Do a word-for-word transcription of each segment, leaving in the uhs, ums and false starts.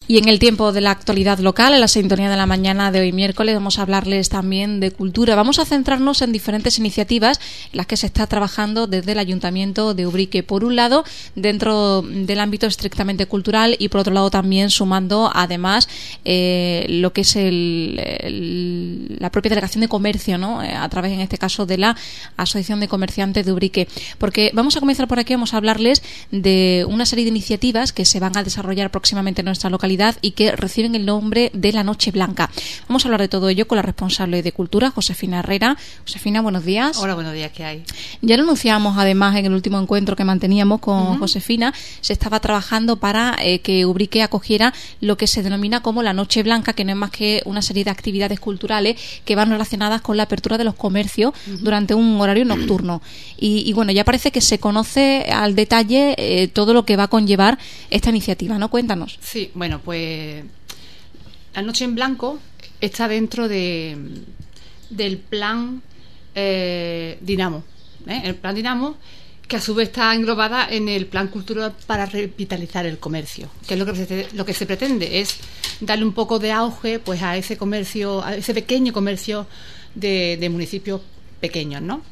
Y en el tiempo de la actualidad local, en la sintonía de la mañana de hoy miércoles, vamos a hablarles también de cultura. Vamos a centrarnos en diferentes iniciativas en las que se está trabajando desde el Ayuntamiento de Ubrique. Por un lado, dentro del ámbito estrictamente cultural y por otro lado también sumando además eh, lo que es el, el, la propia delegación de comercio, ¿no? A través en este caso de la Asociación de Comerciantes de Ubrique. Porque vamos a comenzar por aquí, vamos a hablarles de una serie de iniciativas que se van a desarrollar próximamente en nuestra localidad y que reciben el nombre de la Noche Blanca. Vamos a hablar de todo ello con la responsable de Cultura, Josefina Herrera. Josefina, buenos días. Hola, buenos días, ¿qué hay? Ya lo anunciamos además en el último encuentro que manteníamos con uh-huh. Josefina. Se estaba trabajando para eh, que Ubrique acogiera lo que se denomina como la Noche Blanca, que no es más que una serie de actividades culturales que van relacionadas con la apertura de los comercios uh-huh. durante un horario nocturno. Y, y bueno, ya parece que se conoce al detalle eh, todo lo que va a conllevar esta iniciativa, ¿no? Cuéntanos. Sí, bueno, pues Pues la Noche en Blanco está dentro de del plan eh, Dinamo, ¿eh? el plan Dinamo, que a su vez está englobada en el plan cultural para revitalizar el comercio, que es lo que se, lo que se pretende, es darle un poco de auge pues a ese comercio, a ese pequeño comercio de, de municipios pequeños, ¿no?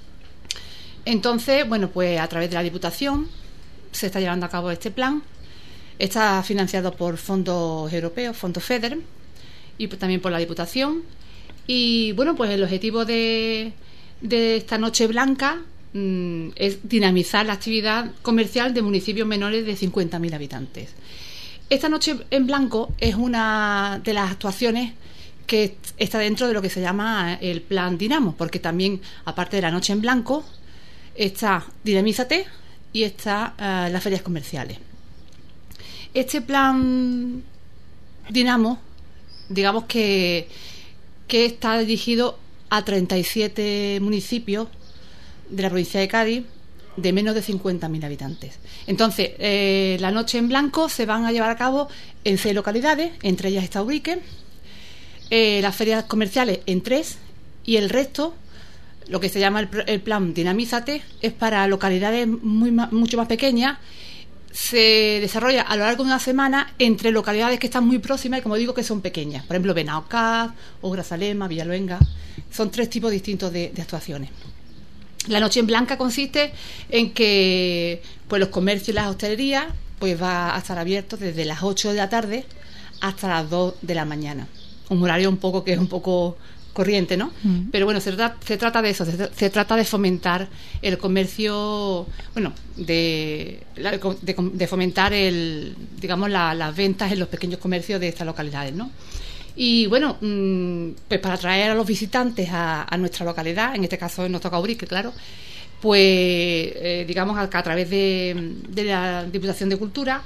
Entonces, bueno, pues a través de la Diputación se está llevando a cabo este plan. Está financiado por fondos europeos, fondos FEDER, y también por la Diputación. Y bueno, pues el objetivo de, de esta Noche Blanca mmm, es dinamizar la actividad comercial de municipios menores de cincuenta mil habitantes. Esta Noche en Blanco es una de las actuaciones que está dentro de lo que se llama el Plan Dinamo, porque también, aparte de la Noche en Blanco, está Dinamízate y está uh, las ferias comerciales. Este plan Dinamo, digamos que, que está dirigido a treinta y siete municipios de la provincia de Cádiz de menos de cincuenta mil habitantes. Entonces, eh, la Noche en Blanco se van a llevar a cabo en seis localidades, entre ellas está Ubrique, eh, las ferias comerciales en tres, y el resto, lo que se llama el, el plan Dinamízate, es para localidades muy mucho más pequeñas. Se desarrolla a lo largo de una semana entre localidades que están muy próximas y, como digo, que son pequeñas. Por ejemplo, Benaocaz, Grazalema, Villaluenga. Son tres tipos distintos de, de actuaciones. La Noche en Blanca consiste en que pues los comercios y las hostelerías pues va a estar abiertos desde las ocho de la tarde hasta las dos de la mañana. Un horario un poco que es un poco corriente, ¿no? Mm. Pero bueno, se trata, se trata de eso, se, se trata de fomentar el comercio, bueno, de, de, de fomentar el, digamos, la, las ventas en los pequeños comercios de estas localidades, ¿no? Y bueno, pues para atraer a los visitantes a, a nuestra localidad, en este caso nos toca Ubrique, claro, pues eh, digamos a, a través de, de la Diputación de Cultura,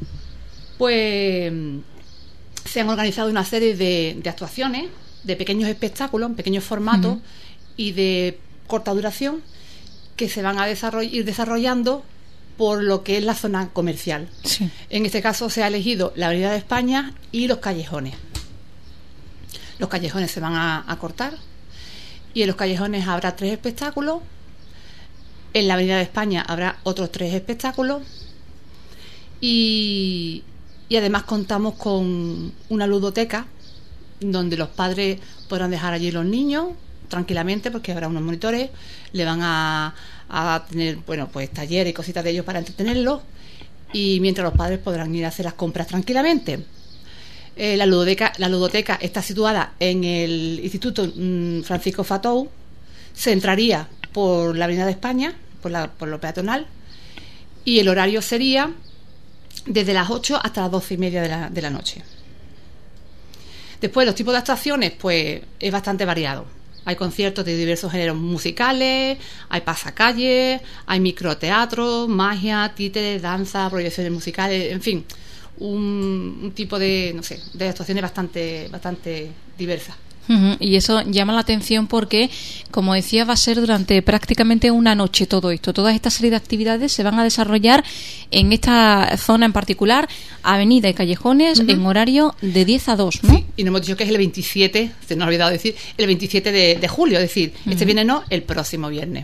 pues se han organizado una serie de, de actuaciones, de pequeños espectáculos, en pequeños formatos uh-huh. y de corta duración, que se van a desarroll- ir desarrollando por lo que es la zona comercial. Sí. En este caso se ha elegido la Avenida de España y los callejones. Los callejones se van a, a cortar, y en los callejones habrá tres espectáculos. En la Avenida de España habrá otros tres espectáculos, y, y además contamos con una ludoteca donde los padres podrán dejar allí los niños tranquilamente, porque habrá unos monitores, le van a, a tener, bueno, pues talleres y cositas de ellos para entretenerlos, y mientras los padres podrán ir a hacer las compras tranquilamente. Eh, la ludoteca, la ludoteca está situada en el Instituto mmm, Francisco Fatou, se entraría por la Avenida de España, por, la, por lo peatonal, y el horario sería desde las ocho hasta las doce y media de la, de la noche. Después, los tipos de actuaciones, pues es bastante variado. Hay conciertos de diversos géneros musicales, hay pasacalles, hay microteatro, magia, títeres, danza, proyecciones musicales, en fin, un, un tipo de, no sé, de actuaciones bastante, bastante diversas. Uh-huh. Y eso llama la atención porque, como decía, va a ser durante prácticamente una noche todo esto. Toda esta serie de actividades se van a desarrollar en esta zona en particular, avenida y callejones, uh-huh. en horario de diez a dos, ¿no? Sí, y nos hemos dicho que es el veintisiete, se nos ha olvidado decir, el veintisiete de, de julio, es decir, uh-huh. este viernes no, el próximo viernes.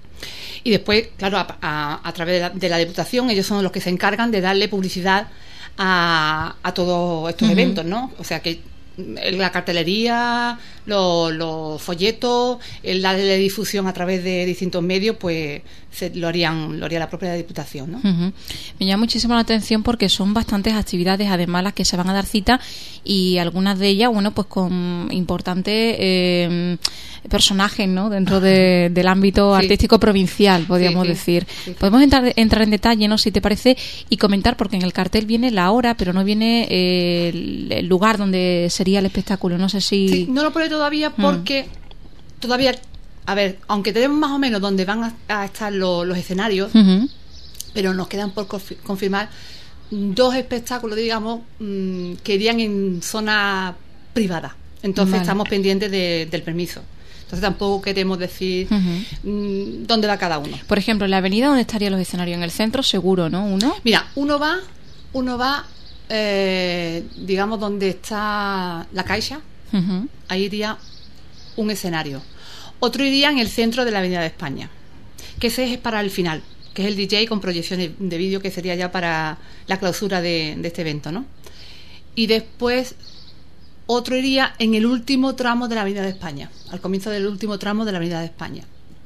Y después, claro, a, a, a través de la, de la Diputación, ellos son los que se encargan de darle publicidad a, a todos estos uh-huh. eventos, ¿no? O sea que la cartelería, los, los folletos, la, la difusión a través de distintos medios, pues se, lo harían, lo haría la propia Diputación, ¿no? Uh-huh. Me llama muchísimo la atención porque son bastantes actividades, además, las que se van a dar cita, y algunas de ellas, bueno, pues con importantes eh, personajes, ¿no? Dentro de, del ámbito sí. artístico provincial, podríamos sí, sí. decir. Sí, sí. Podemos entrar, entrar en detalle, ¿no? Si te parece, y comentar, porque en el cartel viene la hora, pero no viene eh, el, el lugar donde sería el espectáculo. No sé si... Sí, no lo pone todavía porque mm. todavía, a ver, aunque tenemos más o menos dónde van a, a estar lo, los escenarios, uh-huh. pero nos quedan por confi- confirmar dos espectáculos, digamos, mmm, que irían en zona privada. Entonces vale. estamos pendientes de, del permiso. Entonces tampoco queremos decir uh-huh. mmm, dónde va cada uno. Por ejemplo, en la avenida, ¿dónde estarían los escenarios? En el centro, seguro, ¿no? Uno. Mira, uno va, uno va, eh, digamos, donde está la Caixa. Uh-huh. Ahí iría un escenario. Otro iría en el centro de la Avenida de España, que ese es para el final, que es el D J con proyecciones de vídeo, que sería ya para la clausura de, de este evento, ¿no? Y después otro iría en el último tramo de la Avenida de España, al comienzo del último tramo de la Avenida de España.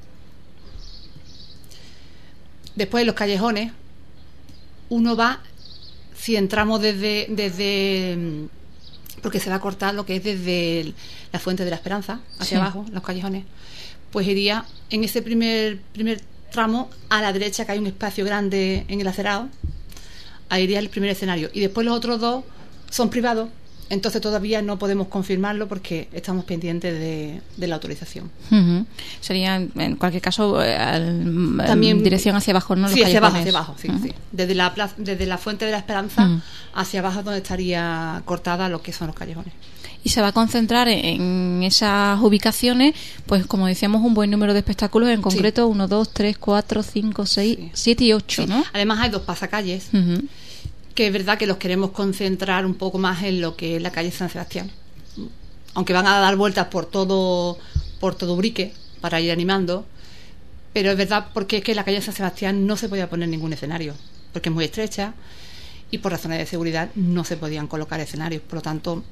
Después en los callejones, uno va, si entramos desde, desde porque se va a cortar lo que es desde el, la Fuente de la Esperanza hacia sí. abajo, los callejones, pues iría en ese primer primer tramo a la derecha, que hay un espacio grande en el acerado. Ahí iría el primer escenario, y después los otros dos son privados. Entonces todavía no podemos confirmarlo porque estamos pendientes de, de la autorización. Uh-huh. Sería, en cualquier caso, eh, al, también dirección hacia abajo, ¿no? Los sí, hacia abajo, hacia abajo, sí, uh-huh. sí. Desde la plaza, desde la Fuente de la Esperanza uh-huh. hacia abajo, donde estaría cortada lo que son los callejones. Y se va a concentrar en, en esas ubicaciones, pues como decíamos, un buen número de espectáculos, en concreto uno, dos, tres, cuatro, cinco, seis, siete y ocho, ¿no? Además hay dos pasacalles. Uh-huh. Que es verdad que los queremos concentrar un poco más en lo que es la calle San Sebastián, aunque van a dar vueltas por todo por todo Ubrique para ir animando, pero es verdad porque es que en la calle San Sebastián no se podía poner ningún escenario porque es muy estrecha y por razones de seguridad no se podían colocar escenarios. Por lo tanto,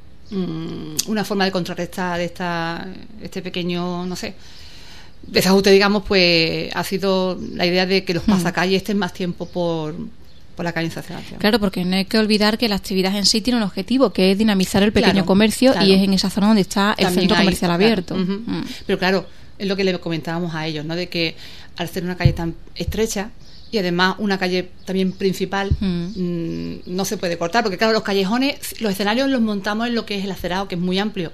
mmm, una forma de contrarrestar esta este pequeño, no sé, desajuste, digamos, pues ha sido la idea de que los pasacalles estén más tiempo por por la calle San Sebastián. Claro, porque no hay que olvidar que la actividad en sí tiene un objetivo, que es dinamizar el pequeño claro, comercio, claro. y es en esa zona donde está el También centro hay, comercial claro, abierto. Uh-huh. Mm. Pero claro, es lo que le comentábamos a ellos, ¿no? De que al ser una calle tan estrecha y además una calle también principal, mm. mmm, no se puede cortar, porque claro, los callejones, los escenarios los montamos en lo que es el acerado, que es muy amplio.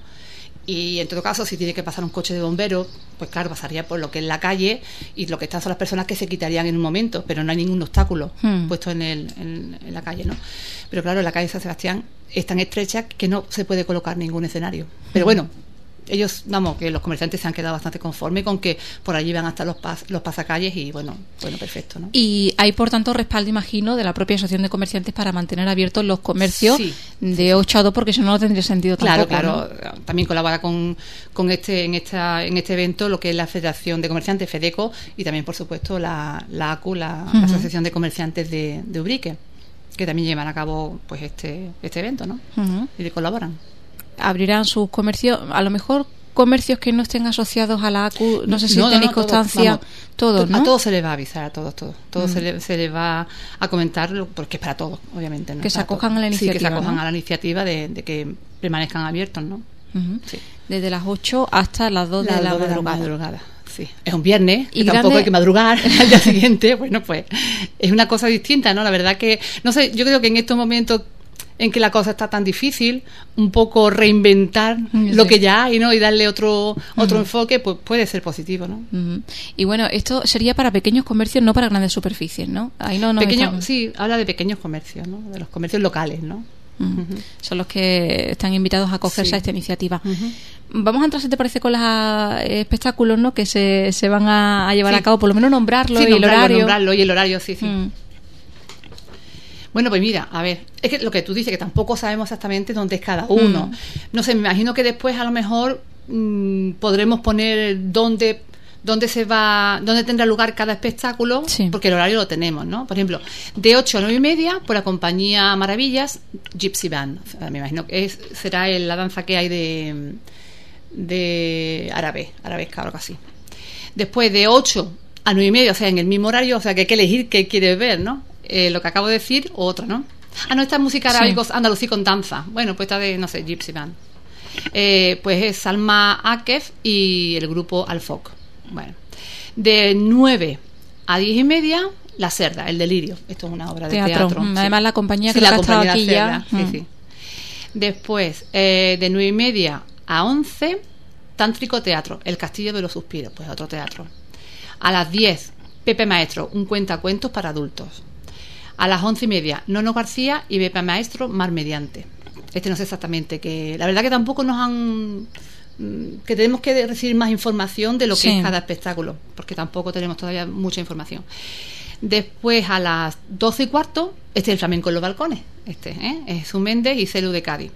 Y en todo caso, si tiene que pasar un coche de bomberos, pues claro, pasaría por lo que es la calle, y lo que están son las personas que se quitarían en un momento, pero no hay ningún obstáculo hmm. puesto en, el, en, en la calle, ¿no? Pero claro, la calle San Sebastián es tan estrecha que no se puede colocar ningún escenario. Pero hmm. bueno, ellos, vamos, que los comerciantes se han quedado bastante conformes con que por allí van hasta los pas, los pasacalles y bueno, bueno, perfecto, ¿no? Y hay, por tanto, respaldo, imagino, de la propia asociación de comerciantes para mantener abiertos los comercios sí. de ocho a dos, porque si no, no tendría sentido tampoco. Claro, claro. ¿no? También colabora con, con este en esta en este evento lo que es la Federación de Comerciantes, FEDECO, y también, por supuesto, la, la A C U, la, uh-huh. la Asociación de Comerciantes de, de Ubrique, que también llevan a cabo pues este este evento, ¿no? Uh-huh. Y le colaboran. Abrirán sus comercios, a lo mejor comercios que no estén asociados a la A C U, no sé si no, tenéis no, no, constancia, todos, todos, ¿no? A todos se les va a avisar, a todos, todos, todos mm. se, le, se les va a comentar, porque es para todos, obviamente, ¿no? Que se acojan todos. a la iniciativa, sí, que se acojan ¿no? a la iniciativa de, de que permanezcan abiertos, ¿no? Uh-huh. Sí. Desde las ocho hasta las dos de la, la madrugada. madrugada. Sí. Es un viernes, y tampoco grande... hay que madrugar al día siguiente, bueno, pues es una cosa distinta, ¿no? La verdad que, no sé, yo creo que en estos momentos en que la cosa está tan difícil, un poco reinventar sí. lo que ya hay, ¿no? Y darle otro otro uh-huh. enfoque, pues puede ser positivo, ¿no? Uh-huh. Y bueno, esto sería para pequeños comercios, no para grandes superficies, ¿no? Ahí no, no Pequeño, estamos... Sí, habla de pequeños comercios, ¿no? De los comercios locales, ¿no? Uh-huh. Uh-huh. Son los que están invitados a acogerse sí. a esta iniciativa. Uh-huh. Vamos a entrar, si te parece, con los espectáculos, ¿no? Que se, se van a, a llevar sí. a cabo, por lo menos nombrarlo, sí, y nombrarlo, el horario. nombrarlo y el horario, sí, sí. Uh-huh. Bueno, pues mira, a ver, es que lo que tú dices, que tampoco sabemos exactamente dónde es cada uno. Mm. No sé, me imagino que después a lo mejor mmm, podremos poner dónde, dónde se va, dónde tendrá lugar cada espectáculo, sí. porque el horario lo tenemos, ¿no? Por ejemplo, de ocho a nueve y media, por la compañía Maravillas, Gypsy Band. O sea, me imagino que es, será el, la danza que hay de, de árabe, arabesca o algo así. Después, de ocho a nueve y media, o sea, en el mismo horario, o sea, que hay que elegir qué quieres ver, ¿no? Eh, lo que acabo de decir, o otro, ¿no? Ah, no, esta es música árabe, sí. Andalusí con danza. Bueno, pues está de, no sé, Gypsy Band. Eh, pues es Salma Akef y el grupo Al-Foc. Bueno, de nueve a diez y media, La Cerda, El Delirio. Esto es una obra de teatro. teatro Además, sí. la compañía sí, que la ha estado aquí Cerda, ya. Sí, Mm. sí. Después, eh, de nueve y media a once, Tántrico Teatro, El Castillo de los Suspiros, pues otro teatro. A las diez, Pepe Maestro, un cuentacuentos para adultos. A las once y media, Nono García y Pepe Maestro, Mar Mediante. Este no sé exactamente, que la verdad que tampoco nos han... que tenemos que recibir más información de lo que sí. es cada espectáculo, porque tampoco tenemos todavía mucha información. Después, a las doce y cuarto, este es el Flamenco en los Balcones, este ¿eh? es Jesús Méndez y Celu de Cádiz.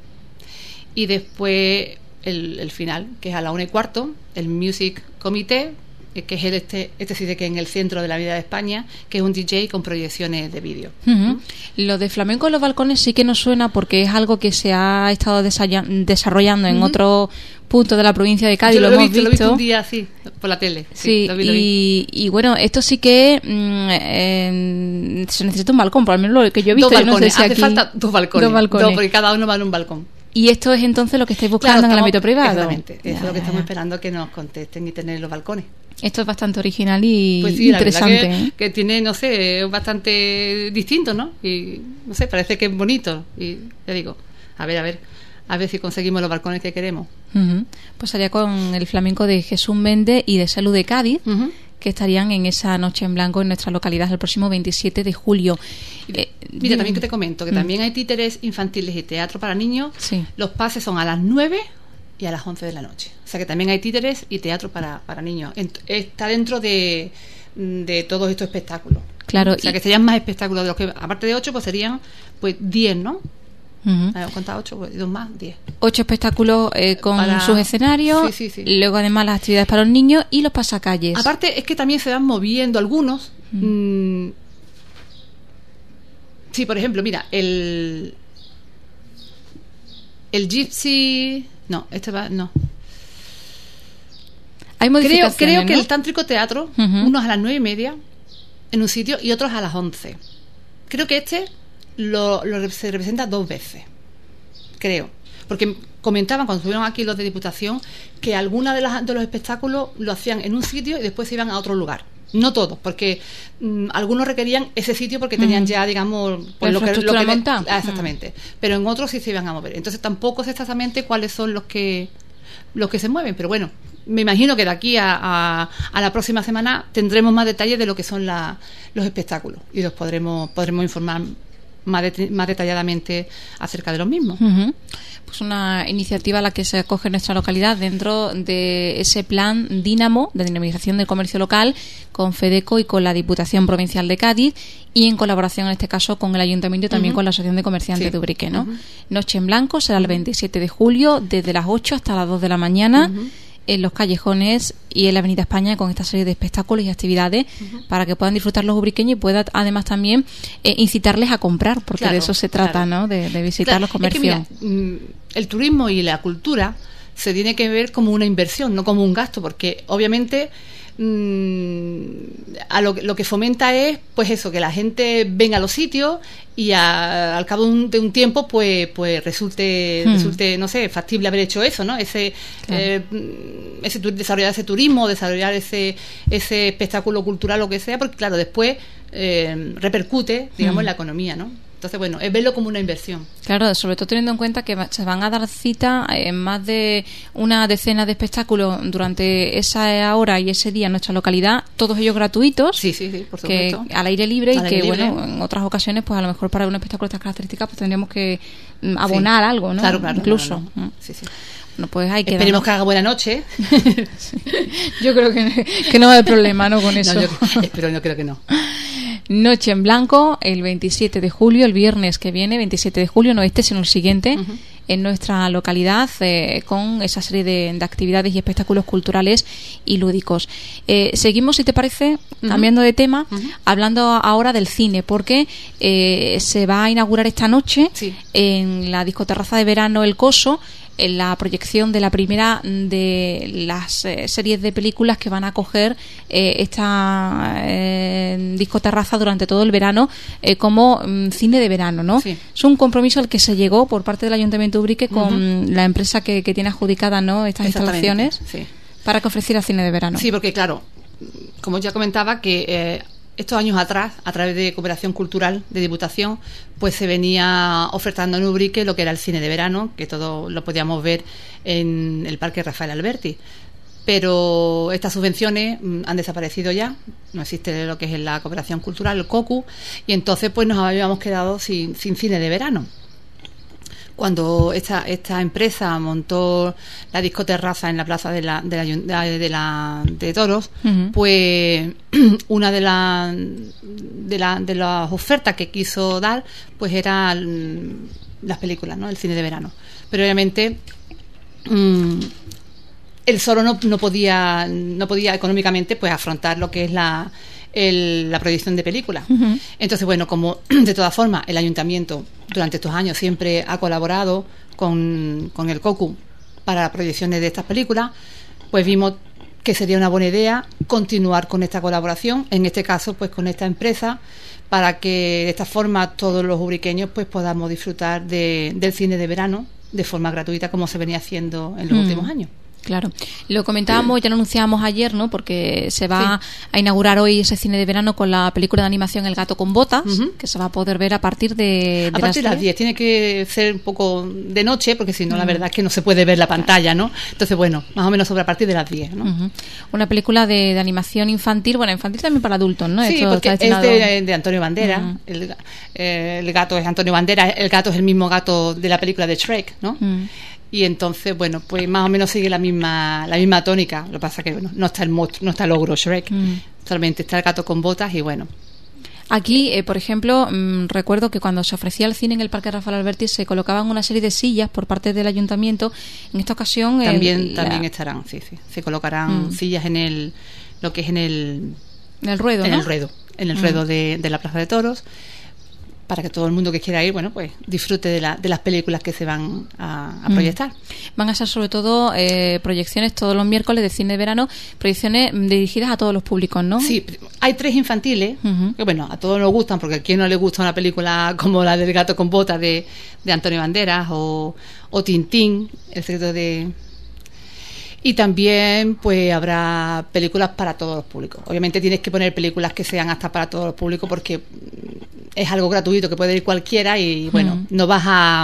Y después el, el final, que es a la una y cuarto, el Music Comité, que es el este, este sí de que en el centro de la vida de España, que es un D J con proyecciones de vídeo. Uh-huh. Lo de Flamenco en los Balcones sí que nos suena, porque es algo que se ha estado desaya- desarrollando en uh-huh. otro punto de la provincia de Cádiz. Yo lo, lo lo hemos visto, visto. Lo he visto un día así, por la tele. Sí, sí lo vi, lo vi. Y, y bueno, esto sí que mm, eh, se necesita un balcón, por lo menos lo que yo he visto. Dos balcones, no sé si hace aquí... falta dos balcones, dos balcones. Dos, porque cada uno va en un balcón. Y esto es entonces lo que estáis buscando claro, en el estamos, ámbito privado. Exactamente, eso ya, es lo que ya, estamos ya. esperando, que nos contesten y tener los balcones. Esto es bastante original y pues sí, interesante. La verdad que, ¿eh? que tiene, no sé, bastante distinto, ¿no? Y no sé, parece que es bonito. Y ya digo, a ver, a ver, a ver si conseguimos los balcones que queremos. Uh-huh. Pues sería con el flamenco de Jesús Méndez y de Celu de Cádiz, uh-huh. que estarían en esa noche en blanco en nuestra localidad el próximo veintisiete de julio. Eh, Mira, también que te comento que uh-huh. también hay títeres infantiles y teatro para niños. Sí. Los pases son a las nueve y a las once de la noche. O sea que también hay títeres y teatro para, para niños. Está dentro de, de todos estos espectáculos. Claro. O sea que serían más espectáculos de los que, aparte de ocho, pues serían pues diez, ¿no? Uh-huh. ¿Cuántas? ocho, pues, dos más, diez. Ocho espectáculos eh, con para... sus escenarios. Sí, sí, sí. Luego además las actividades para los niños y los pasacalles. Aparte es que también se van moviendo algunos. Uh-huh. Mmm, sí, por ejemplo, mira, el el Gypsy... No, este va... No. Hay modificaciones, creo, creo ¿no? que el Tántrico Teatro, uh-huh. unos a las nueve y media en un sitio y otros a las once. Creo que este lo, lo se representa dos veces. Creo. Porque comentaban cuando estuvieron aquí los de Diputación que algunos de, las, de los espectáculos lo hacían en un sitio y después se iban a otro lugar. No todos, porque mmm, algunos requerían ese sitio porque tenían uh-huh. ya, digamos, pues, lo que, lo que monta. Ah, exactamente. Uh-huh. Pero en otros sí se iban a mover. Entonces tampoco sé exactamente cuáles son los que los que se mueven, pero bueno, me imagino que de aquí a, a, a la próxima semana tendremos más detalles de lo que son la, los espectáculos y los podremos podremos informar más, de, más detalladamente acerca de los mismos. Uh-huh. Pues una iniciativa a la que se acoge en nuestra localidad dentro de ese plan Dínamo de dinamización del comercio local con FEDECO y con la Diputación Provincial de Cádiz y en colaboración en este caso con el Ayuntamiento y también uh-huh. con la Asociación de Comerciantes sí. de Ubrique, ¿no? Uh-huh. Noche en blanco será el veintisiete de julio desde las ocho hasta las dos de la mañana. Uh-huh. en los callejones y en la Avenida España con esta serie de espectáculos y actividades uh-huh. para que puedan disfrutar los ubriqueños y pueda además también eh, incitarles a comprar, porque claro, de eso se trata, claro. ¿no? De, de visitar claro, los comercios. Es que mira, el turismo y la cultura se tiene que ver como una inversión, no como un gasto, porque obviamente mmm, a lo, lo que fomenta es pues eso, que la gente venga a los sitios y a, al cabo de un, de un tiempo pues pues resulte hmm. resulte no sé factible haber hecho eso, ¿no? Ese claro. eh, ese desarrollar ese turismo, desarrollar ese ese espectáculo cultural, lo que sea, porque claro, después eh, repercute, digamos, hmm. en la economía, ¿no? Entonces, bueno, es verlo como una inversión. Claro, sobre todo teniendo en cuenta que se van a dar cita en más de una decena de espectáculos durante esa hora y ese día en nuestra localidad, todos ellos gratuitos. Sí, sí, sí, por supuesto. Que al aire libre al y que, libre. bueno, en otras ocasiones, pues a lo mejor para un espectáculo de estas características, pues tendríamos que abonar sí. algo, ¿no? Claro, claro. Incluso. Claro, claro. Sí, sí. Bueno, pues hay que Esperemos dar, ¿no? que haga buena noche. Sí. Yo creo que, que no va a haber problema, ¿no? Con eso. No, yo espero, no creo que no. Noche en blanco, el veintisiete de julio, el viernes que viene, veintisiete de julio, no este, sino el siguiente, uh-huh. en nuestra localidad eh, con esa serie de, de actividades y espectáculos culturales y lúdicos. Eh, seguimos, si te parece, uh-huh. cambiando de tema, uh-huh. hablando ahora del cine, porque eh, se va a inaugurar esta noche sí. en la discoterraza de verano El Coso, en la proyección de la primera de las eh, series de películas que van a acoger eh, esta eh, discoterraza durante todo el verano eh, como mm, cine de verano, ¿no? Sí. Es un compromiso al que se llegó por parte del Ayuntamiento de Ubrique con uh-huh. la empresa que, que tiene adjudicada, ¿no?, estas instalaciones sí. para que ofreciera cine de verano. Sí, porque claro, como ya comentaba, que eh, estos años atrás, a través de Cooperación Cultural de Diputación, pues se venía ofertando en Ubrique lo que era el cine de verano, que todo lo podíamos ver en el Parque Rafael Alberti. Pero estas subvenciones mm, han desaparecido ya, no existe lo que es la Cooperación Cultural, el COCU, y entonces pues nos habíamos quedado sin, sin cine de verano. Cuando esta esta empresa montó la discoterraza en la plaza de la de la, de, la, de Toros, uh-huh. pues una de las de, la, de las ofertas que quiso dar pues era las películas, ¿no?, el cine de verano. Pero obviamente mmm, él solo no, no podía no podía económicamente pues afrontar lo que es la El, la proyección de películas. Uh-huh. Entonces, bueno, como de todas formas el ayuntamiento durante estos años siempre ha colaborado con, con el COCU para proyecciones de estas películas, pues vimos que sería una buena idea continuar con esta colaboración, en este caso pues con esta empresa, para que de esta forma todos los ubriqueños pues podamos disfrutar de, del cine de verano de forma gratuita, como se venía haciendo en los uh-huh. últimos años. Claro, lo comentábamos, ya lo anunciábamos ayer, ¿no?, porque se va sí. a inaugurar hoy ese cine de verano con la película de animación El gato con botas, uh-huh. que se va a poder ver a partir de, de a partir de las diez. Tiene que ser un poco de noche, porque si no, uh-huh. la verdad es que no se puede ver la pantalla, ¿no? Entonces, bueno, más o menos sobre a partir de las diez, ¿no? Uh-huh. Una película de, de animación infantil, bueno, infantil también para adultos, ¿no? Sí, Esto porque está destinado... es de, de Antonio Banderas, uh-huh. el, eh, el gato es Antonio Banderas, el gato es el mismo gato de la película de Shrek, ¿no? Uh-huh. Y entonces, bueno, pues más o menos sigue la misma la misma tónica. Lo que pasa es que bueno, no está el monstruo, no está el ogro Shrek, mm. solamente está el gato con botas y bueno. Aquí, eh, por ejemplo, mmm, recuerdo que cuando se ofrecía el cine en el Parque Rafael Alberti se colocaban una serie de sillas por parte del ayuntamiento. En esta ocasión... También el, también la... estarán, sí, sí. Se colocarán mm. sillas en el... lo que es en el... En el ruedo, En ¿no? el ruedo, en el mm. ruedo de, de la Plaza de Toros, para que todo el mundo que quiera ir, bueno, pues disfrute de, la, de las películas que se van a, a proyectar. Mm. Van a ser sobre todo eh, proyecciones todos los miércoles de cine de verano, proyecciones dirigidas a todos los públicos, ¿no? Sí, hay tres infantiles, uh-huh. que bueno, a todos nos gustan, porque a quien no le gusta una película como la del gato con botas de, de Antonio Banderas, o, o Tintín, el secreto de... Y también pues habrá películas para todos los públicos. Obviamente tienes que poner películas que sean hasta para todos los públicos, porque es algo gratuito que puede ir cualquiera y bueno, uh-huh. no vas a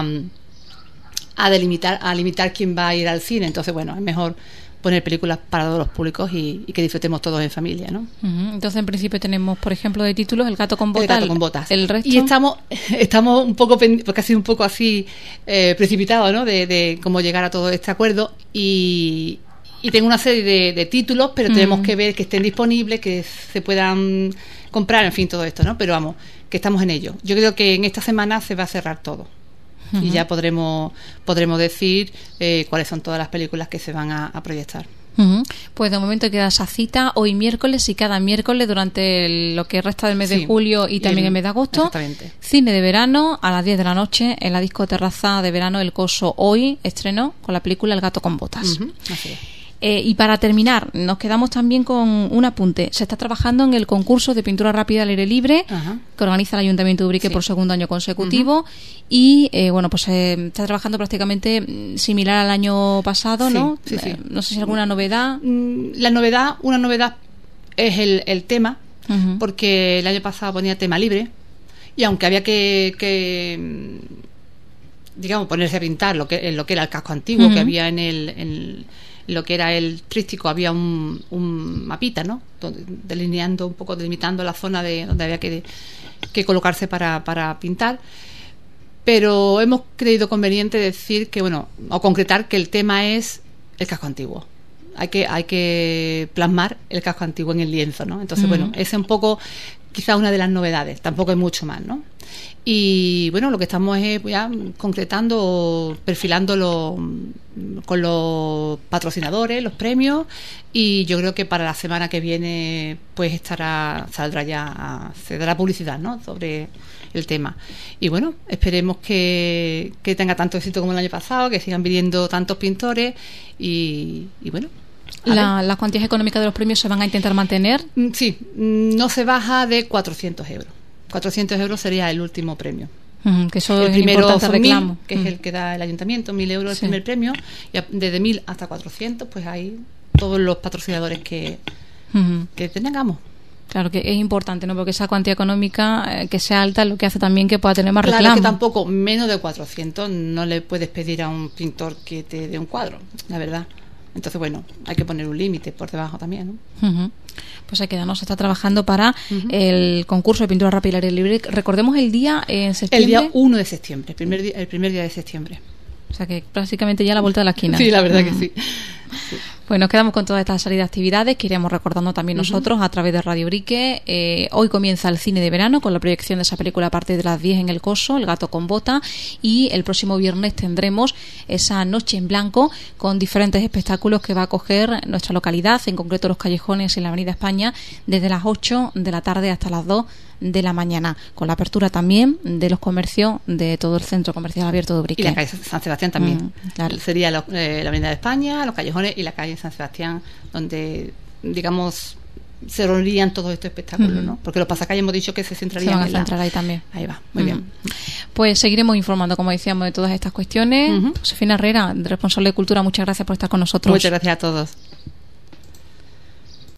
a delimitar a limitar quién va a ir al cine. Entonces bueno, es mejor poner películas para todos los públicos y, y que disfrutemos todos en familia, ¿no? Uh-huh. Entonces en principio tenemos, por ejemplo, de títulos El gato con botas, El gato con botas. El, el resto. Y estamos estamos un poco pend- porque ha sido un poco así eh, precipitado, ¿no? De, de cómo llegar a todo este acuerdo y Y tengo una serie de, de títulos, pero mm. tenemos que ver que estén disponibles, que se puedan comprar, en fin, todo esto, ¿no? Pero vamos, que estamos en ello. Yo creo que en esta semana se va a cerrar todo. Uh-huh. Y ya podremos podremos decir eh, cuáles son todas las películas que se van a, a proyectar. Uh-huh. Pues de momento queda esa cita hoy miércoles y cada miércoles durante el, lo que resta del mes sí. de julio y también el, el mes de agosto. Exactamente. Cine de verano a las diez de la noche en la discoterraza de verano El Coso. Hoy estreno con la película El gato con botas. Uh-huh. Así es. Eh, y para terminar, nos quedamos también con un apunte. Se está trabajando en el concurso de pintura rápida al aire libre, uh-huh. que organiza el Ayuntamiento de Ubrique sí. por segundo año consecutivo. Uh-huh. Y eh, bueno, pues eh, está trabajando prácticamente similar al año pasado, sí, ¿no? Sí, sí. Eh, no sé si hay alguna novedad. La novedad, una novedad es el, el tema, uh-huh. porque el año pasado ponía tema libre y aunque había que, que digamos, ponerse a pintar lo que, lo que era el casco antiguo uh-huh. que había en el... En, lo que era el trístico, había un, un mapita, ¿no? Donde, delineando un poco, delimitando la zona de donde había que, que colocarse para, para pintar. Pero hemos creído conveniente decir que, bueno, o concretar que el tema es el casco antiguo. Hay que, hay que plasmar el casco antiguo en el lienzo, ¿no? Entonces, uh-huh. bueno, ese un poco quizás una de las novedades, tampoco hay mucho más, ¿no? Y bueno, lo que estamos es ya concretando, perfilándolo con los patrocinadores, los premios, y yo creo que para la semana que viene pues estará, saldrá ya, se dará publicidad, ¿no?, sobre el tema. Y bueno, esperemos que, que tenga tanto éxito como el año pasado, que sigan viniendo tantos pintores y, y bueno. La, ¿Las cuantías económicas de los premios se van a intentar mantener? Sí, no se baja de cuatrocientos euros. cuatrocientos euros sería el último premio. Uh-huh, que eso el es primero importante son reclamo. mil, que uh-huh. es el que da el ayuntamiento, mil euros el sí. primer premio, y desde mil hasta cuatrocientos, pues hay todos los patrocinadores que, uh-huh. que tengamos. Claro que es importante, ¿no? Porque esa cuantía económica eh, que sea alta es lo que hace también que pueda tener más claro, reclamo. Claro, que tampoco menos de cuatrocientos no le puedes pedir a un pintor que te dé un cuadro, la verdad. Entonces, bueno, hay que poner un límite por debajo también, ¿no? Uh-huh. Pues hay que darnos, se está trabajando para uh-huh. el concurso de pintura rápida y aire libre. Recordemos el día en septiembre. El día uno de septiembre, el primer día, el primer día de septiembre. O sea que prácticamente ya a la vuelta de la esquina. Sí, la verdad uh-huh. que sí. sí. Pues nos quedamos con toda esta serie de actividades que iremos recordando también uh-huh. nosotros a través de Radio Brique. Eh, hoy comienza el cine de verano con la proyección de esa película a partir de las diez en el Coso, El gato con bota, y el próximo viernes tendremos esa noche en blanco con diferentes espectáculos que va a acoger nuestra localidad, en concreto los callejones en la Avenida España, desde las ocho de la tarde hasta las dos de la mañana, con la apertura también de los comercios de todo el centro comercial abierto de Ubrique. Y la calle San Sebastián también. Mm, claro. Sería lo, eh, la Avenida de España, los callejones y la calle San Sebastián, donde, digamos, se reunirían todos estos espectáculos, mm. ¿no? Porque los pasacalles hemos dicho que se centrarían se van a en centrar la... ahí también. Ahí va, muy mm. bien. Pues seguiremos informando, como decíamos, de todas estas cuestiones. Uh-huh. Josefina Herrera, responsable de Cultura, muchas gracias por estar con nosotros. Muchas gracias a todos.